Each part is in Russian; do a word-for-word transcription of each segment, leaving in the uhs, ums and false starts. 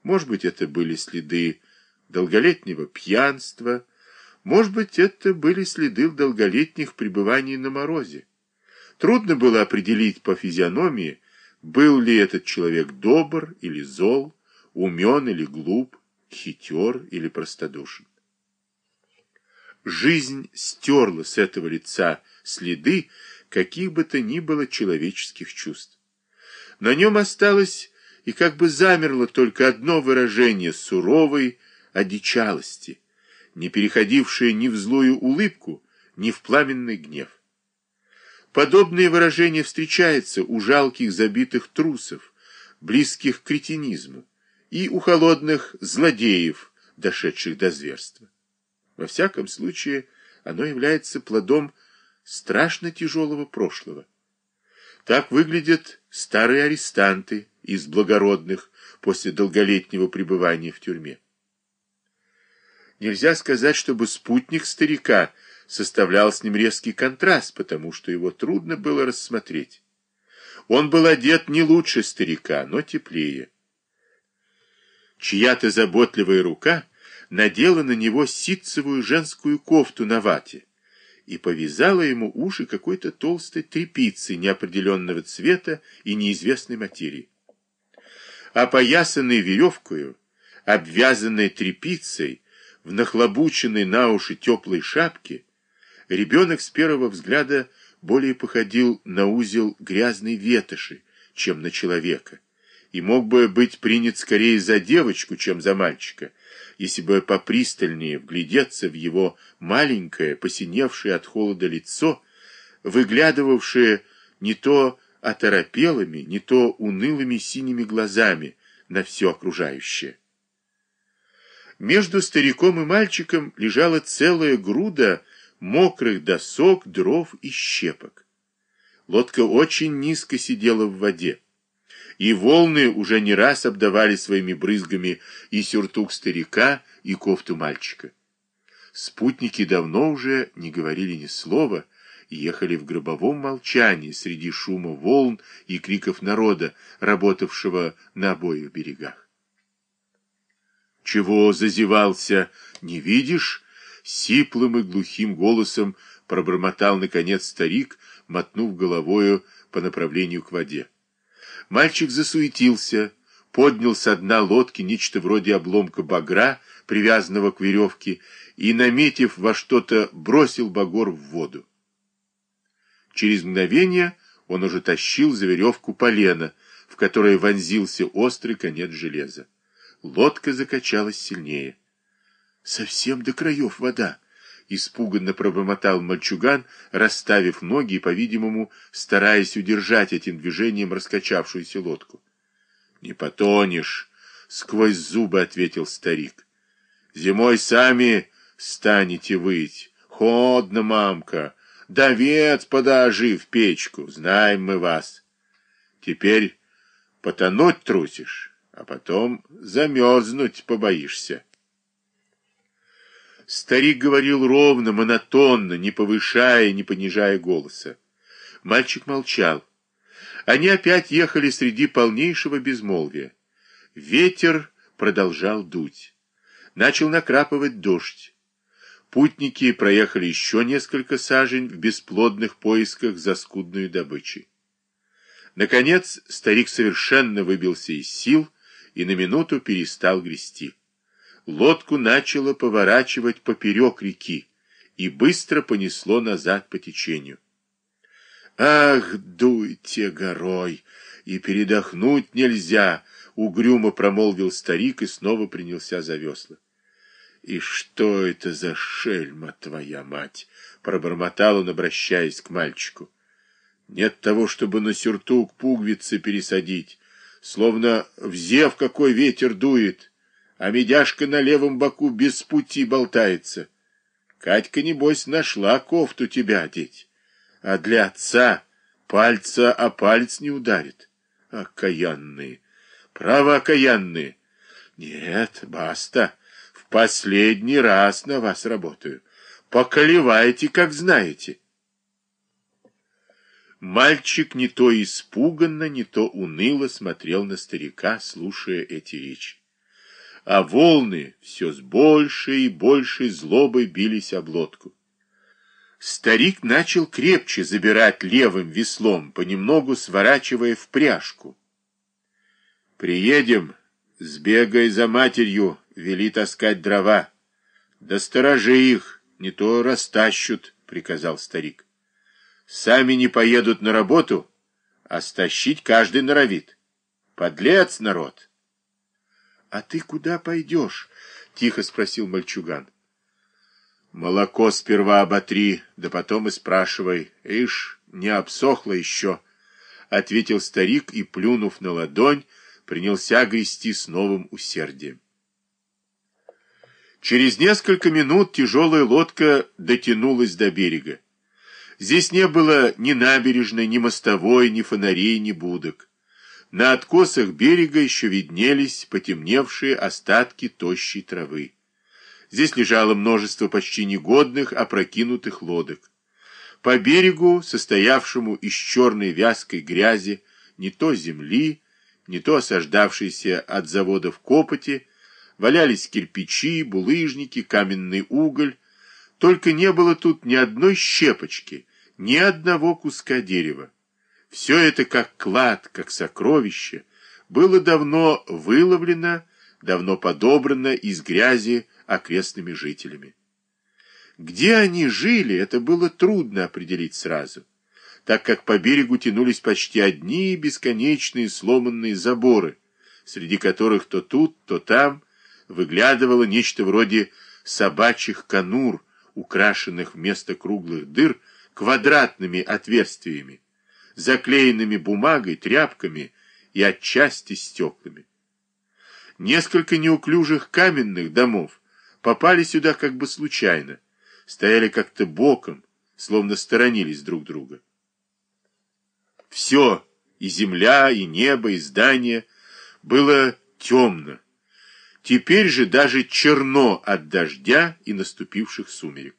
Может быть, это были следы долголетнего пьянства, может быть, это были следы долголетних пребываний на морозе. Трудно было определить по физиономии, был ли этот человек добр или зол, умен или глуп, хитер или простодушен. Жизнь стерла с этого лица следы каких бы то ни было человеческих чувств. На нем осталось и как бы замерло только одно выражение суровой одичалости, не переходившее ни в злую улыбку, ни в пламенный гнев. Подобное выражение встречается у жалких забитых трусов, близких к кретинизму, и у холодных злодеев, дошедших до зверства. Во всяком случае, оно является плодом страшно тяжелого прошлого. Так выглядят старые арестанты из благородных после долголетнего пребывания в тюрьме. Нельзя сказать, чтобы спутник старика составлял с ним резкий контраст, потому что его трудно было рассмотреть. Он был одет не лучше старика, но теплее. Чья-то заботливая рука надела на него ситцевую женскую кофту на вате и повязала ему уши какой-то толстой тряпицей неопределенного цвета и неизвестной материи. Опоясанный веревкою, обвязанной тряпицей, в нахлобученной на уши теплой шапке, ребенок с первого взгляда более походил на узел грязной ветоши, чем на человека, и мог бы быть принят скорее за девочку, чем за мальчика, если бы попристальнее вглядеться в его маленькое, посиневшее от холода лицо, выглядывавшее не то оторопелыми, не то унылыми синими глазами на все окружающее. Между стариком и мальчиком лежала целая груда мокрых досок, дров и щепок. Лодка очень низко сидела в воде, и волны уже не раз обдавали своими брызгами и сюртук старика, и кофту мальчика. Спутники давно уже не говорили ни слова и ехали в гробовом молчании среди шума волн и криков народа, работавшего на обоих берегах. «Чего зазевался? Не видишь?» Сиплым и глухим голосом пробормотал, наконец, старик, мотнув головою по направлению к воде. Мальчик засуетился, поднял со дна лодки нечто вроде обломка багра, привязанного к веревке, и, наметив во что-то, бросил багор в воду. Через мгновение он уже тащил за веревку полено, в которое вонзился острый конец железа. Лодка закачалась сильнее. «Совсем до краев вода!» — испуганно пробормотал мальчуган, расставив ноги и, по-видимому, стараясь удержать этим движением раскачавшуюся лодку. «Не потонешь!» — сквозь зубы ответил старик. «Зимой сами станете выть. Ходно, мамка! Давец подожи в печку, знаем мы вас. Теперь потонуть трусишь, а потом замерзнуть побоишься». Старик говорил ровно, монотонно, не повышая, не понижая голоса. Мальчик молчал. Они опять ехали среди полнейшего безмолвия. Ветер продолжал дуть. Начал накрапывать дождь. Путники проехали еще несколько сажень в бесплодных поисках за скудную добычей. Наконец старик совершенно выбился из сил и на минуту перестал грести. Лодку начало поворачивать поперек реки и быстро понесло назад по течению. «Ах, дуйте горой, и передохнуть нельзя!» — угрюмо промолвил старик и снова принялся за весла. «И что это за шельма, твоя мать?» — пробормотал он, обращаясь к мальчику. «Нет того, чтобы на сюртук пуговицы пересадить, словно в зев какой ветер дует, а медяшка на левом боку без пути болтается. Катька, небось, нашла кофту тебя одеть, а для отца пальца о палец не ударит. Окаянные, право окаянные. Нет, баста, в последний раз на вас работаю. Поколевайте, как знаете». Мальчик не то испуганно, не то уныло смотрел на старика, слушая эти речи. а волны все с большей и большей злобой бились об лодку. Старик начал крепче забирать левым веслом, понемногу сворачивая в пряжку. «Приедем, сбегай за матерью, вели таскать дрова. Да сторожи их, не то растащут», — приказал старик. «Сами не поедут на работу, а стащить каждый норовит. Подлец народ!» «А ты куда пойдешь?» — тихо спросил мальчуган. «Молоко сперва оботри, да потом и спрашивай. Ишь, не обсохло еще», — ответил старик и, плюнув на ладонь, принялся грести с новым усердием. Через несколько минут тяжелая лодка дотянулась до берега. Здесь не было ни набережной, ни мостовой, ни фонарей, ни будок. На откосах берега еще виднелись потемневшие остатки тощей травы. Здесь лежало множество почти негодных, опрокинутых лодок. По берегу, состоявшему из черной вязкой грязи, не то земли, не то осаждавшейся от заводов копоти, валялись кирпичи, булыжники, каменный уголь. Только не было тут ни одной щепочки, ни одного куска дерева. Все это, как клад, как сокровище, было давно выловлено, давно подобрано из грязи окрестными жителями. Где они жили, это было трудно определить сразу, так как по берегу тянулись почти одни бесконечные сломанные заборы, среди которых то тут, то там выглядывало нечто вроде собачьих конур, украшенных вместо круглых дыр квадратными отверстиями, заклеенными бумагой, тряпками и отчасти стеклами. Несколько неуклюжих каменных домов попали сюда как бы случайно, стояли как-то боком, словно сторонились друг друга. Все, и земля, и небо, и здание, было темно. Теперь же даже черно от дождя и наступивших сумерек.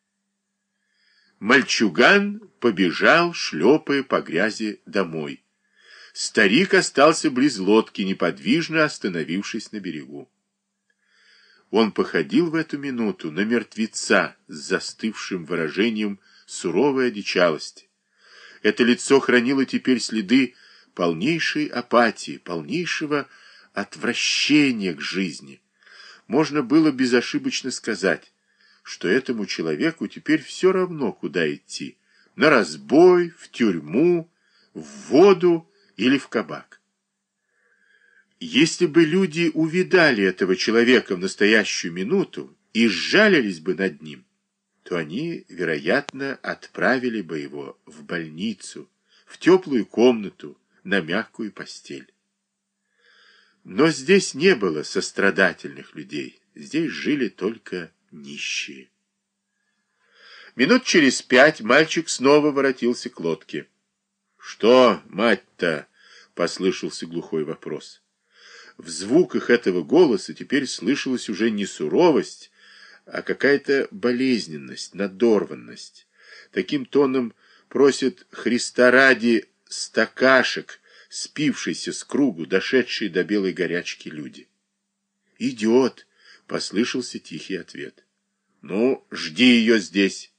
Мальчуган побежал, шлепая по грязи, домой. Старик остался близ лодки, неподвижно остановившись на берегу. Он походил в эту минуту на мертвеца с застывшим выражением суровой одичалости. Это лицо хранило теперь следы полнейшей апатии, полнейшего отвращения к жизни. Можно было безошибочно сказать, что этому человеку теперь все равно, куда идти: на разбой, в тюрьму, в воду или в кабак. Если бы люди увидали этого человека в настоящую минуту и сжалились бы над ним, то они, вероятно, отправили бы его в больницу, в теплую комнату, на мягкую постель. Но здесь не было сострадательных людей, здесь жили только нищие. Минут через пять мальчик снова воротился к лодке. «Что, мать-то?» — послышался глухой вопрос. В звуках этого голоса теперь слышалась уже не суровость, а какая-то болезненность, надорванность. Таким тоном просит Христа ради стакашек, спившийся с кругу, дошедшие до белой горячки люди. «Идет!» — послышался тихий ответ. «Ну, жди ее здесь!»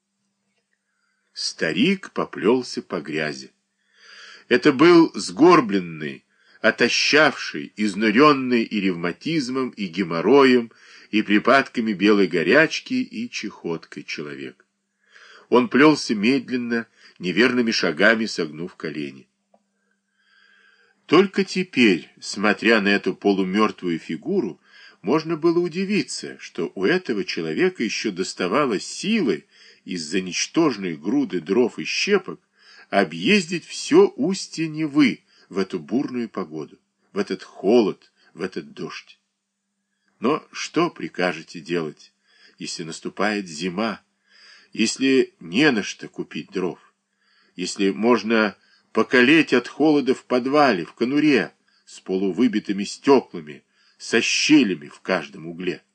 Старик поплелся по грязи. Это был сгорбленный, отощавший, изнуренный и ревматизмом, и геморроем, и припадками белой горячки, и чехоткой человек. Он плелся медленно, неверными шагами согнув колени. Только теперь, смотря на эту полумертвую фигуру, можно было удивиться, что у этого человека еще доставалось силы из-за ничтожной груды дров и щепок объездить все устье Невы в эту бурную погоду, в этот холод, в этот дождь. Но что прикажете делать, если наступает зима, если не на что купить дров, если можно покалеть от холода в подвале, в конуре, с полувыбитыми стеклами, со щелями в каждом угле?